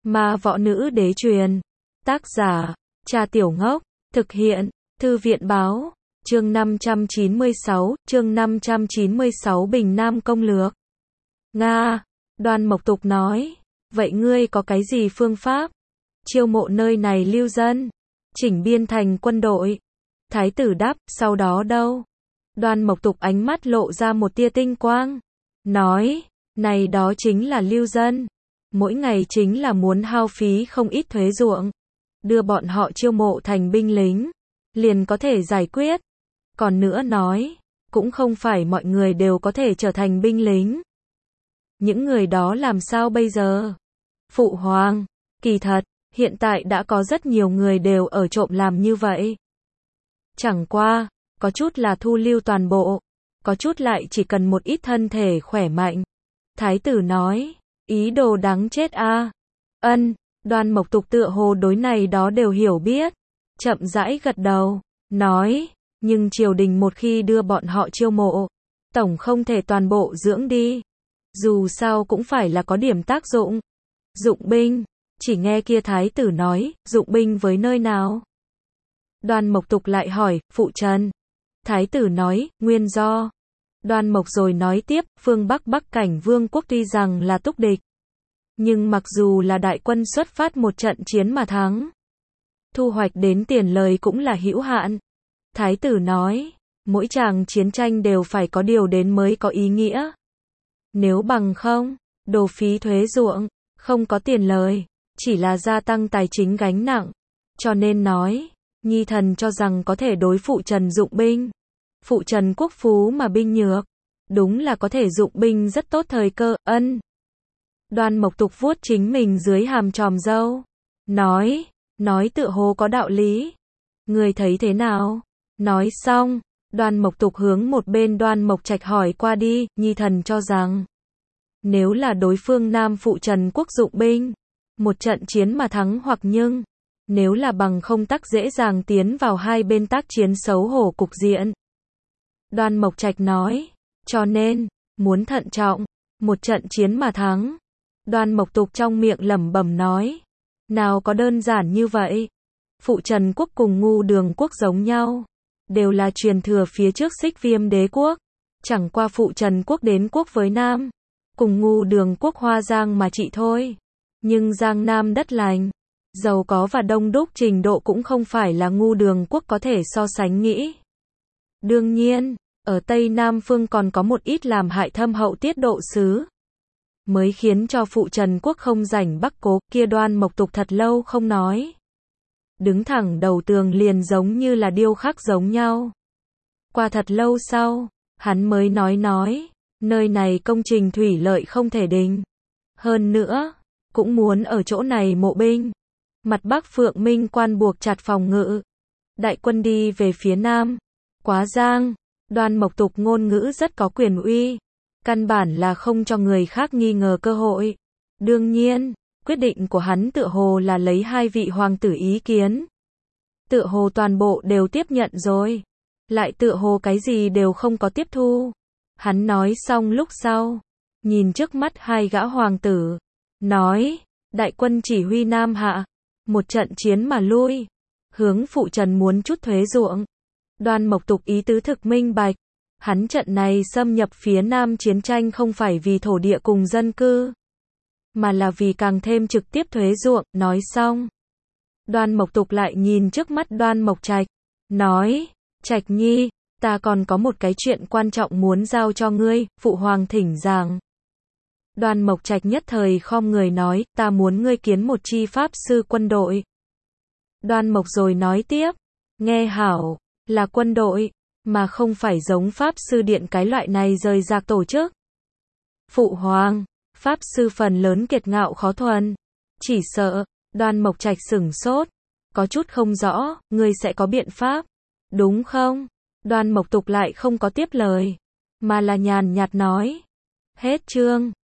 Ma võ nữ đế truyền. Tác giả, Cha Tiểu Ngốc. Thực hiện, Thư viện báo. Chương 596, Bình Nam công lược. Nga. Đoan Mộc Tục nói. Vậy ngươi có cái gì phương pháp? Chiêu mộ nơi này lưu dân. Chỉnh biên thành quân đội. Thái tử đáp, sau đó đâu? Đoan Mộc Tục ánh mắt lộ ra một tia tinh quang. Nói, này đó chính là lưu dân. Mỗi ngày chính là muốn hao phí không ít thuế ruộng. Đưa bọn họ chiêu mộ thành binh lính. Liền có thể giải quyết. Còn nữa nói, cũng không phải mọi người đều có thể trở thành binh lính. Những người đó làm sao bây giờ? Phụ hoàng, kỳ thật, hiện tại đã có rất nhiều người đều ở trộm làm như vậy. Chẳng qua, có chút là thu lưu toàn bộ, có chút lại chỉ cần một ít thân thể khỏe mạnh. Thái tử nói, ý đồ đáng chết a. Ân, Đoan Mộc Tục tựa hồ đối này đó đều hiểu biết. Chậm rãi gật đầu, nói, nhưng triều đình một khi đưa bọn họ chiêu mộ, tổng không thể toàn bộ dưỡng đi. Dù sao cũng phải là có điểm tác dụng. Dụng binh, chỉ nghe kia thái tử nói, dụng binh với nơi nào? Đoan Mộc Tục lại hỏi, phụ trần. Thái tử nói, nguyên do. Đoan Mộc rồi nói tiếp, phương Bắc Bắc Cảnh Vương quốc tuy rằng là túc địch, nhưng mặc dù là đại quân xuất phát một trận chiến mà thắng, thu hoạch đến tiền lời cũng là hữu hạn. Thái tử nói, mỗi tràng chiến tranh đều phải có điều đến mới có ý nghĩa. Nếu bằng không, đồ phí thuế ruộng, không có tiền lời, chỉ là gia tăng tài chính gánh nặng. Cho nên nói, nhi thần cho rằng có thể đối phụ trần dụng binh. Phụ trần quốc phú mà binh nhược, đúng là có thể dụng binh rất tốt thời cơ. Ân. Đoan Mộc Tục vuốt chính mình dưới hàm tròm râu, nói tựa hồ có đạo lý. Người thấy thế nào? Nói xong, Đoan Mộc Tục hướng một bên Đoan Mộc Trạch hỏi qua đi, nhi thần cho rằng, nếu là đối phương Nam phụ Trần quốc dụng binh, một trận chiến mà thắng hoặc nhưng, nếu là bằng không tắc dễ dàng tiến vào hai bên tác chiến xấu hổ cục diện. Đoan Mộc Trạch nói, cho nên, muốn thận trọng, một trận chiến mà thắng. Đoan Mộc Tục trong miệng lẩm bẩm nói, nào có đơn giản như vậy. Phụ Trần quốc cùng Ngu Đường quốc giống nhau, đều là truyền thừa phía trước Xích Viêm đế quốc. Chẳng qua phụ Trần quốc đến quốc với Nam, cùng Ngu Đường quốc Hoa Giang mà trị thôi. Nhưng Giang Nam đất lành, giàu có và đông đúc trình độ cũng không phải là Ngu Đường quốc có thể so sánh nghĩ. Đương nhiên, ở Tây Nam phương còn có một ít làm hại thâm hậu tiết độ sứ, mới khiến cho phụ Trần quốc không rảnh bắc cố. Kia Đoan Mộc Tục thật lâu không nói, đứng thẳng đầu tường liền giống như là điêu khắc giống nhau. Qua thật lâu sau, hắn mới nói, nơi này công trình thủy lợi không thể đình. Hơn nữa, cũng muốn ở chỗ này mộ binh. Mặt Bắc Phượng Minh quan buộc chặt phòng ngự. Đại quân đi về phía Nam. Quá giang, Đoan Mộc Tục ngôn ngữ rất có quyền uy. Căn bản là không cho người khác nghi ngờ cơ hội. Đương nhiên, quyết định của hắn tựa hồ là lấy hai vị hoàng tử ý kiến. Tựa hồ toàn bộ đều tiếp nhận rồi. Lại tựa hồ cái gì đều không có tiếp thu. Hắn nói xong lúc sau, nhìn trước mắt hai gã hoàng tử, nói, đại quân chỉ huy Nam hạ, một trận chiến mà lui, hướng phụ Trần muốn chút thuế ruộng. Đoan Mộc Tục ý tứ thực minh bạch, hắn trận này xâm nhập phía Nam chiến tranh không phải vì thổ địa cùng dân cư, mà là vì càng thêm trực tiếp thuế ruộng. Nói xong, Đoan Mộc Tục lại nhìn trước mắt Đoan Mộc Trạch, nói, Trạch nhi, ta còn có một cái chuyện quan trọng muốn giao cho ngươi, phụ hoàng thỉnh giảng. Đoan Mộc Trạch nhất thời khom người nói, ta muốn ngươi kiến một chi pháp sư quân đội. Đoan Mộc rồi nói tiếp, nghe hảo, là quân đội, mà không phải giống pháp sư điện cái loại này rời rạc tổ chức. Phụ hoàng, pháp sư phần lớn kiệt ngạo khó thuần, chỉ sợ. Đoan Mộc Trạch sửng sốt, có chút không rõ, ngươi sẽ có biện pháp, đúng không? Đoan Mộc Tục lại không có tiếp lời, mà là nhàn nhạt nói, hết chương.